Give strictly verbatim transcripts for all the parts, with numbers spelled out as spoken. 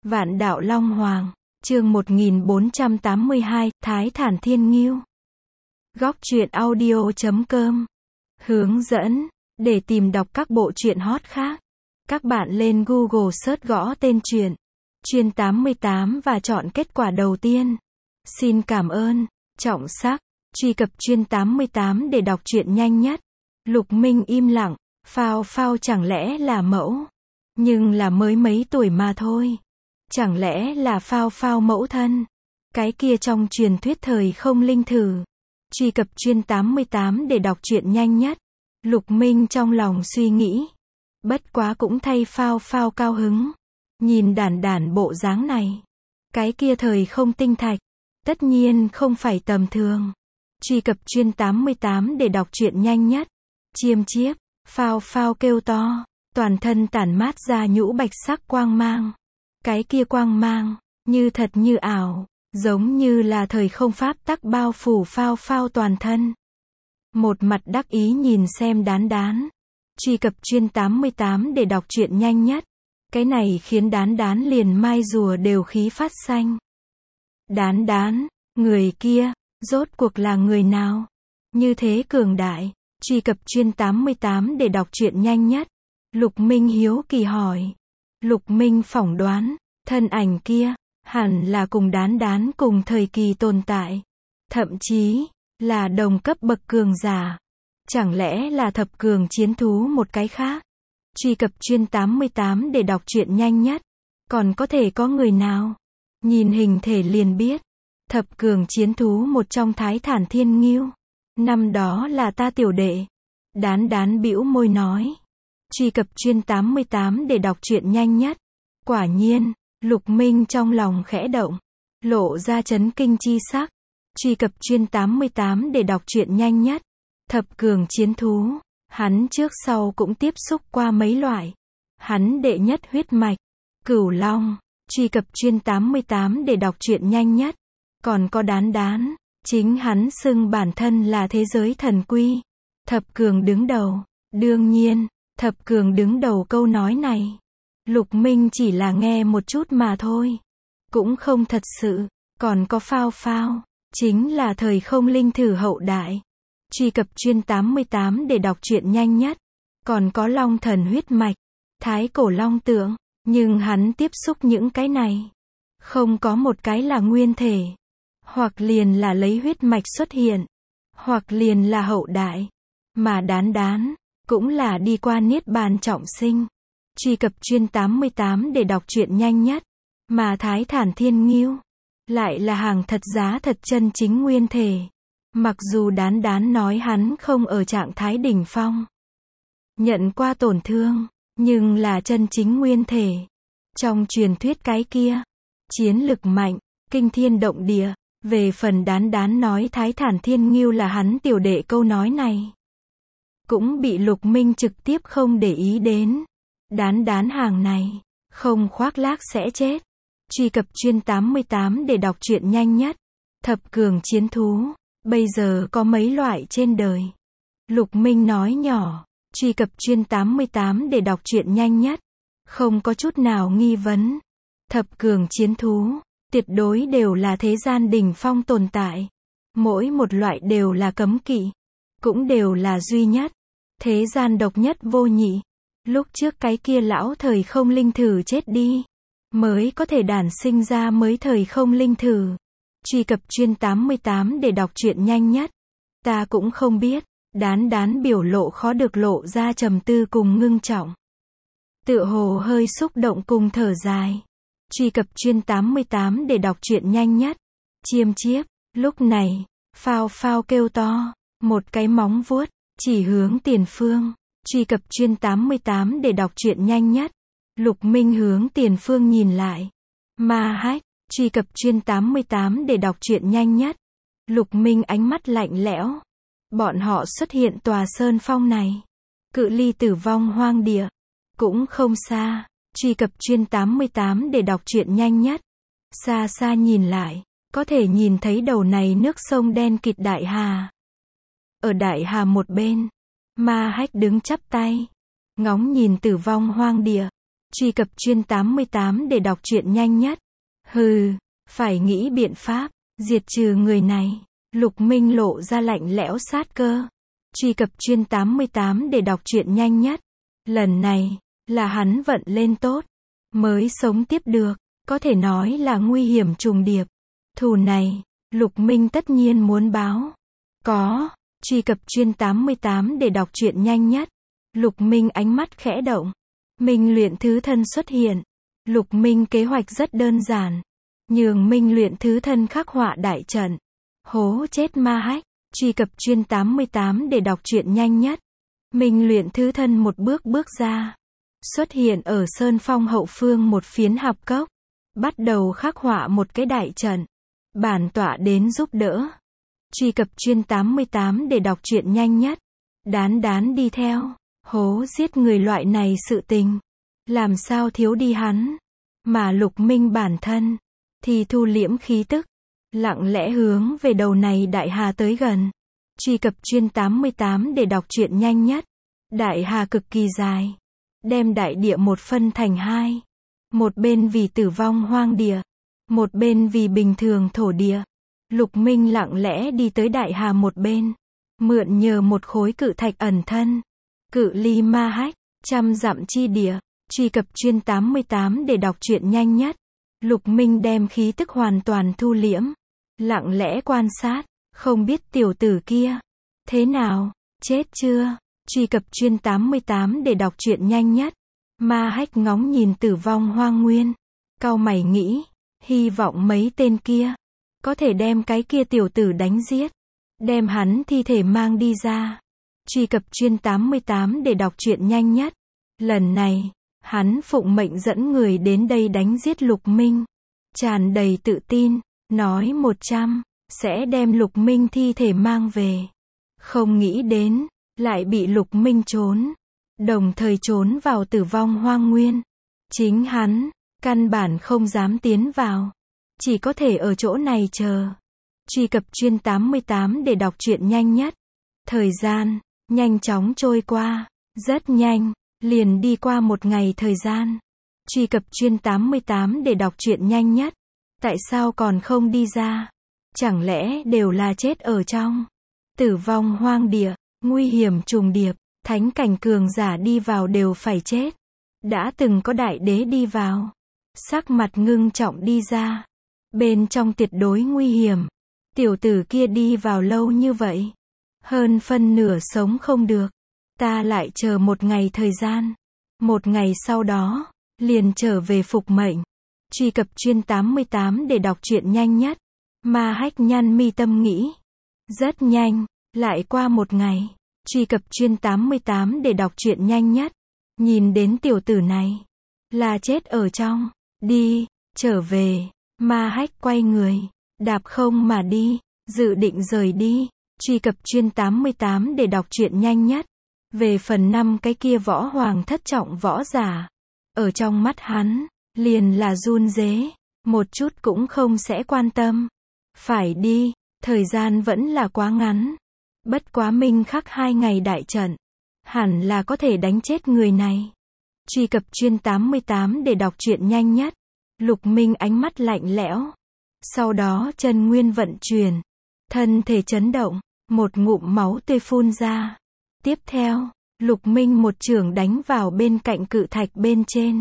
Vạn đạo Long Hoàng, chương một nghìn bốn trăm tám mươi hai, Thái Thản Thiên Ngưu. Góc truyện audio chấm com. Hướng dẫn, để tìm đọc các bộ truyện hot khác, các bạn lên Google search gõ tên truyện, Chuyên tám mươi tám và chọn kết quả đầu tiên. Xin cảm ơn, trọng sắc, truy cập Chuyên tám mươi tám để đọc truyện nhanh nhất. Lục Minh im lặng, phao phao chẳng lẽ là mẫu, nhưng là mới mấy tuổi mà thôi. Chẳng lẽ là phao phao mẫu thân, cái kia trong truyền thuyết thời không linh thử. Truy cập Chuyên tám mươi tám để đọc truyện nhanh nhất. Lục Minh trong lòng suy nghĩ, bất quá cũng thay phao phao cao hứng. Nhìn đản đản bộ dáng này, cái kia thời không tinh thạch, tất nhiên không phải tầm thường. Truy cập Chuyên tám mươi tám để đọc truyện nhanh nhất. Chiêm chiếp, phao phao kêu to, toàn thân tản mát ra nhũ bạch sắc quang mang. Cái kia quang mang, như thật như ảo, giống như là thời không pháp tắc bao phủ phao phao toàn thân. Một mặt đắc ý nhìn xem đán đán. Truy cập Chuyên tám mươi tám để đọc truyện nhanh nhất. Cái này khiến đán đán liền mai rùa đều khí phát xanh. Đán đán, người kia, rốt cuộc là người nào? Như thế cường đại. Truy cập Chuyên tám mươi tám để đọc truyện nhanh nhất. Lục Minh hiếu kỳ hỏi. Lục Minh phỏng đoán, thân ảnh kia, hẳn là cùng đán đán cùng thời kỳ tồn tại. Thậm chí, là đồng cấp bậc cường giả. Chẳng lẽ là thập cường chiến thú một cái khác? Truy cập Chuyên tám mươi tám để đọc truyện nhanh nhất. Còn có thể có người nào? Nhìn hình thể liền biết. Thập cường chiến thú một trong Thái Thản Thiên Ngưu. Năm đó là ta tiểu đệ. Đán đán bĩu môi nói. Truy cập Chuyên tám mươi tám để đọc truyện nhanh nhất. Quả nhiên, Lục Minh trong lòng khẽ động, lộ ra chấn kinh chi sắc. Truy cập Chuyên tám mươi tám để đọc truyện nhanh nhất. Thập cường chiến thú, hắn trước sau cũng tiếp xúc qua mấy loại. Hắn đệ nhất huyết mạch, Cửu Long. Truy cập Chuyên tám mươi tám để đọc truyện nhanh nhất. Còn có đán đán, chính hắn xưng bản thân là thế giới thần quy. Thập cường đứng đầu. Đương nhiên, thập cường đứng đầu câu nói này, Lục Minh chỉ là nghe một chút mà thôi. Cũng không thật sự. Còn có phao phao, chính là thời không linh thử hậu đại. Truy cập Chuyên tám mươi tám để đọc truyện nhanh nhất. Còn có Long Thần huyết mạch, Thái Cổ Long Tượng, nhưng hắn tiếp xúc những cái này, không có một cái là nguyên thể. Hoặc liền là lấy huyết mạch xuất hiện, hoặc liền là hậu đại. Mà đán đán, cũng là đi qua niết bàn trọng sinh. Truy cập Chuyên tám mươi tám để đọc truyện nhanh nhất. Mà Thái Thản Thiên Ngưu, lại là hàng thật giá thật chân chính nguyên thể. Mặc dù đán đán nói hắn không ở trạng thái đỉnh phong, nhận qua tổn thương, nhưng là chân chính nguyên thể. Trong truyền thuyết cái kia, chiến lực mạnh, kinh thiên động địa. Về phần đán đán nói Thái Thản Thiên Ngưu là hắn tiểu đệ câu nói này, cũng bị Lục Minh trực tiếp không để ý đến. Đán đán hàng này, không khoác lác sẽ chết. Truy cập Chuyên tám mươi tám để đọc truyện nhanh nhất. Thập cường chiến thú, bây giờ có mấy loại trên đời? Lục Minh nói nhỏ. Truy cập Chuyên tám mươi tám để đọc truyện nhanh nhất. Không có chút nào nghi vấn. Thập cường chiến thú, tuyệt đối đều là thế gian đỉnh phong tồn tại. Mỗi một loại đều là cấm kỵ, cũng đều là duy nhất. Thế gian độc nhất vô nhị. Lúc trước cái kia lão thời không linh thử chết đi, mới có thể đản sinh ra mới thời không linh thử. Truy cập Chuyên tám mươi tám để đọc truyện nhanh nhất. Ta cũng không biết. Đán đán biểu lộ khó được lộ ra trầm tư cùng ngưng trọng, tựa hồ hơi xúc động cùng thở dài. Truy cập Chuyên tám mươi tám để đọc truyện nhanh nhất. Chiêm chiếp, lúc này, phao phao kêu to, một cái móng vuốt, chỉ hướng tiền phương. Truy cập Chuyên tám mươi tám để đọc truyện nhanh nhất. Lục Minh hướng tiền phương nhìn lại. Ma Hách. Truy cập Chuyên tám mươi tám để đọc truyện nhanh nhất. Lục Minh ánh mắt lạnh lẽo. Bọn họ xuất hiện tòa sơn phong này, cự ly tử vong hoang địa, cũng không xa. Truy cập Chuyên tám mươi tám để đọc truyện nhanh nhất. Xa xa nhìn lại, có thể nhìn thấy đầu này nước sông đen kịt đại hà. Ở đại hà một bên, Ma Hách đứng chắp tay, ngóng nhìn tử vong hoang địa. Truy cập chuyên tám mươi tám để đọc truyện nhanh nhất. Hừ, phải nghĩ biện pháp, diệt trừ người này. Lục Minh lộ ra lạnh lẽo sát cơ. Truy cập chuyên tám mươi tám để đọc truyện nhanh nhất. Lần này, là hắn vận lên tốt, mới sống tiếp được, có thể nói là nguy hiểm trùng điệp. Thù này, Lục Minh tất nhiên muốn báo. Có, truy cập chuyên tám mươi tám để đọc truyện nhanh nhất. Lục Minh ánh mắt khẽ động. Minh luyện thứ thân xuất hiện. Lục Minh kế hoạch rất đơn giản. Nhường Minh luyện thứ thân khắc họa đại trận. Hố chết ma hách. Truy cập chuyên tám mươi tám để đọc truyện nhanh nhất. Minh luyện thứ thân một bước bước ra. Xuất hiện ở sơn phong hậu phương một phiến hạp cốc. Bắt đầu khắc họa một cái đại trận. Bản tọa đến giúp đỡ. Truy cập chuyên tám mươi tám để đọc truyện nhanh nhất. Đán đán đi theo. Hố giết người loại này sự tình. Làm sao thiếu đi hắn. Mà Lục Minh bản thân. Thì thu liễm khí tức. Lặng lẽ hướng về đầu này đại hà tới gần. Truy cập chuyên tám mươi tám để đọc truyện nhanh nhất. Đại hà cực kỳ dài. Đem đại địa một phân thành hai. Một bên vì tử vong hoang địa. Một bên vì bình thường thổ địa. Lục Minh lặng lẽ đi tới đại hà một bên. Mượn nhờ một khối cự thạch ẩn thân. Cự ly ma hách, trăm dặm chi địa. Truy cập chuyên tám mươi tám để đọc truyện nhanh nhất. Lục Minh đem khí tức hoàn toàn thu liễm. Lặng lẽ quan sát. Không biết tiểu tử kia. Thế nào? Chết chưa? Truy cập chuyên tám mươi tám để đọc truyện nhanh nhất. Ma hách ngóng nhìn tử vong hoang nguyên. Cau mày nghĩ. Hy vọng mấy tên kia. Có thể đem cái kia tiểu tử đánh giết. Đem hắn thi thể mang đi ra. Truy cập chuyên tám mươi tám để đọc truyện nhanh nhất. Lần này, hắn phụng mệnh dẫn người đến đây đánh giết Lục Minh. Tràn đầy tự tin. Nói một trăm. Sẽ đem Lục Minh thi thể mang về. Không nghĩ đến. Lại bị Lục Minh trốn. Đồng thời trốn vào tử vong hoang nguyên. Chính hắn. Căn bản không dám tiến vào. Chỉ có thể ở chỗ này chờ. Truy cập chuyên tám mươi tám để đọc truyện nhanh nhất. Thời gian. Nhanh chóng trôi qua. Rất nhanh. Liền đi qua một ngày thời gian. Truy cập chuyên tám mươi tám để đọc truyện nhanh nhất. Tại sao còn không đi ra? Chẳng lẽ đều là chết ở trong tử vong hoang địa, nguy hiểm trùng điệp, thánh cảnh cường giả đi vào đều phải chết. Đã từng có đại đế đi vào. Sắc mặt ngưng trọng đi ra. Bên trong tuyệt đối nguy hiểm. Tiểu tử kia đi vào lâu như vậy. Hơn phân nửa sống không được. Ta lại chờ một ngày thời gian. Một ngày sau đó, liền trở về phục mệnh. Truy cập chuyên tám mươi tám để đọc truyện nhanh nhất. Ma hách nhăn mi tâm nghĩ. Rất nhanh, lại qua một ngày. Truy cập chuyên tám mươi tám để đọc truyện nhanh nhất. Nhìn đến tiểu tử này. Là chết ở trong. Đi, trở về. Ma hách quay người. Đạp không mà đi. Dự định rời đi. Truy cập chuyên tám mươi tám để đọc truyện nhanh nhất. Về phần năm cái kia võ hoàng thất trọng võ giả. Ở trong mắt hắn, liền là run rế. Một chút cũng không sẽ quan tâm. Phải đi, thời gian vẫn là quá ngắn. Bất quá minh khắc hai ngày đại trận. Hẳn là có thể đánh chết người này. Truy cập chuyên tám mươi tám để đọc truyện nhanh nhất. Lục Minh ánh mắt lạnh lẽo. Sau đó chân nguyên vận chuyển. Thân thể chấn động. Một ngụm máu tươi phun ra. Tiếp theo, Lục Minh một chưởng đánh vào bên cạnh cự thạch bên trên.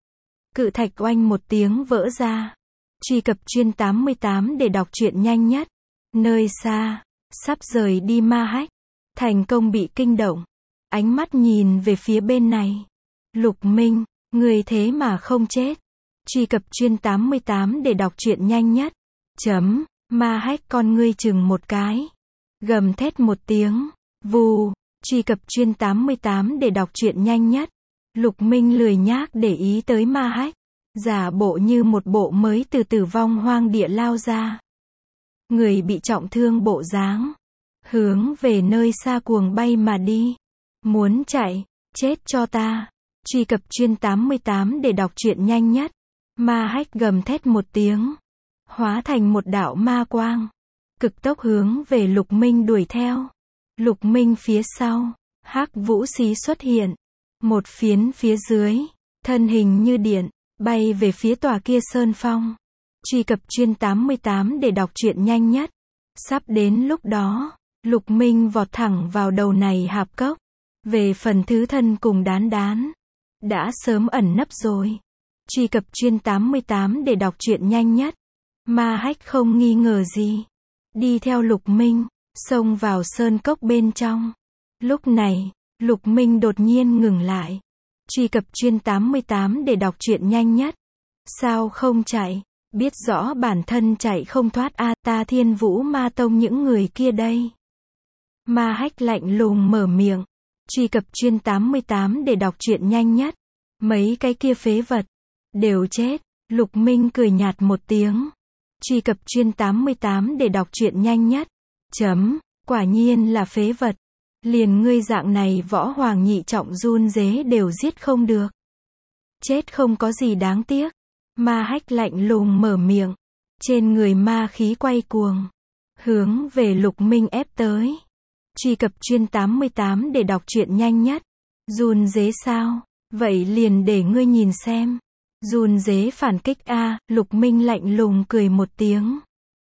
Cự thạch oanh một tiếng vỡ ra. Truy cập chuyên tám mươi tám để đọc truyện nhanh nhất. Nơi xa, sắp rời đi ma hách. Thành công bị kinh động. Ánh mắt nhìn về phía bên này. Lục Minh, người thế mà không chết. Truy cập chuyên tám mươi tám để đọc truyện nhanh nhất. Chấm, ma hách con ngươi chừng một cái. Gầm thét một tiếng. Vù, truy cập chuyên tám mươi tám để đọc truyện nhanh nhất. Lục Minh lười nhác để ý tới ma hách. Giả bộ như một bộ mới từ tử vong hoang địa lao ra. Người bị trọng thương bộ dáng. Hướng về nơi xa cuồng bay mà đi. Muốn chạy, chết cho ta. Truy cập chuyên tám mươi tám để đọc truyện nhanh nhất. Ma hách gầm thét một tiếng. Hóa thành một đạo ma quang. Cực tốc hướng về Lục Minh đuổi theo. Lục Minh phía sau. Hắc vũ xí xuất hiện. Một phiến phía dưới. thân hình như điện, bay về phía tòa kia sơn phong. Truy cập chuyên tám mươi tám để đọc truyện nhanh nhất. Sắp đến lúc đó, Lục Minh vọt thẳng vào đầu này hạp cốc. Về phần thứ thân cùng đán đán, đã sớm ẩn nấp rồi. Truy cập chuyên tám mươi tám để đọc truyện nhanh nhất. Ma Hách không nghi ngờ gì, đi theo Lục Minh, xông vào sơn cốc bên trong. Lúc này, Lục Minh đột nhiên ngừng lại. Truy cập chuyên tám mươi tám để đọc truyện nhanh nhất. Sao không chạy? Biết rõ bản thân chạy không thoát a, ta Thiên Vũ Ma Tông những người kia đây. Ma Hách lạnh lùng mở miệng. Truy cập chuyên tám mươi tám để đọc truyện nhanh nhất. Mấy cái kia phế vật đều chết. Lục Minh cười nhạt một tiếng. Truy cập chuyên tám mươi tám để đọc truyện nhanh nhất. Chấm, quả nhiên là phế vật. Liền ngươi dạng này võ hoàng nhị trọng run rế đều giết không được. Chết không có gì đáng tiếc. Ma Hách lạnh lùng mở miệng. Trên người ma khí quay cuồng, hướng về Lục Minh ép tới. Truy cập chuyên tám mươi tám để đọc truyện nhanh nhất. Run rế sao? Vậy liền để ngươi nhìn xem. Run rế phản kích a, Lục Minh lạnh lùng cười một tiếng.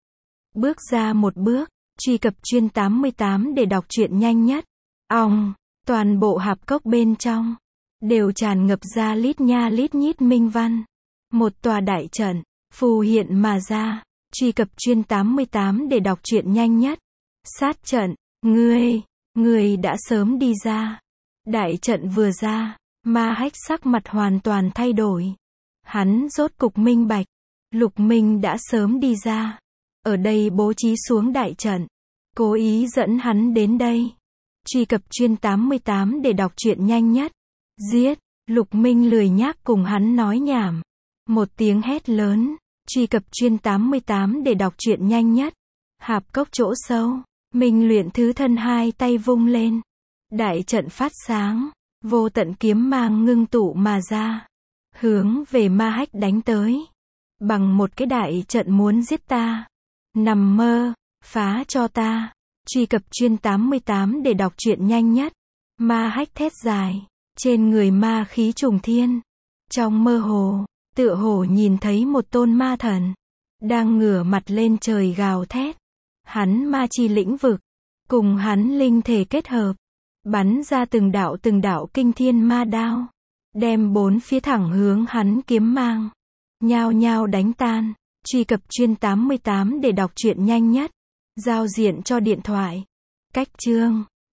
Bước ra một bước, truy cập chuyên tám mươi tám để đọc truyện nhanh nhất. Ong, toàn bộ hạp cốc bên trong đều tràn ngập ra lít nha lít nhít minh văn. Một tòa đại trận phù hiện mà ra. Truy cập chuyên tám mươi tám để đọc truyện nhanh nhất. Sát trận, ngươi, ngươi đã sớm đi ra. Đại trận vừa ra, Ma Hách sắc mặt hoàn toàn thay đổi. Hắn rốt cục minh bạch, Lục Minh đã sớm đi ra. Ở đây bố trí xuống đại trận, cố ý dẫn hắn đến đây. Truy cập chuyên tám mươi tám để đọc truyện nhanh nhất. Giết, Lục Minh lười nhác cùng hắn nói nhảm. Một tiếng hét lớn, truy cập chuyên tám mươi tám để đọc truyện nhanh nhất. Hạp cốc chỗ sâu, Minh Luyện thứ thân hai tay vung lên. Đại trận phát sáng, vô tận kiếm mang ngưng tụ mà ra. Hướng về Ma Hách đánh tới. Bằng một cái đại trận muốn giết ta. Nằm mơ, phá cho ta. Truy cập chuyên tám mươi tám để đọc truyện nhanh nhất. Ma Hách thét dài, trên người ma khí trùng thiên. Trong mơ hồ, tựa hồ nhìn thấy một tôn ma thần, đang ngửa mặt lên trời gào thét. Hắn ma chi lĩnh vực, cùng hắn linh thể kết hợp, bắn ra từng đạo từng đạo kinh thiên ma đao, đem bốn phía thẳng hướng hắn kiếm mang, nhao nhao đánh tan. Truy cập chuyên tám mươi tám để đọc truyện nhanh nhất. Giao diện cho điện thoại. Cách chương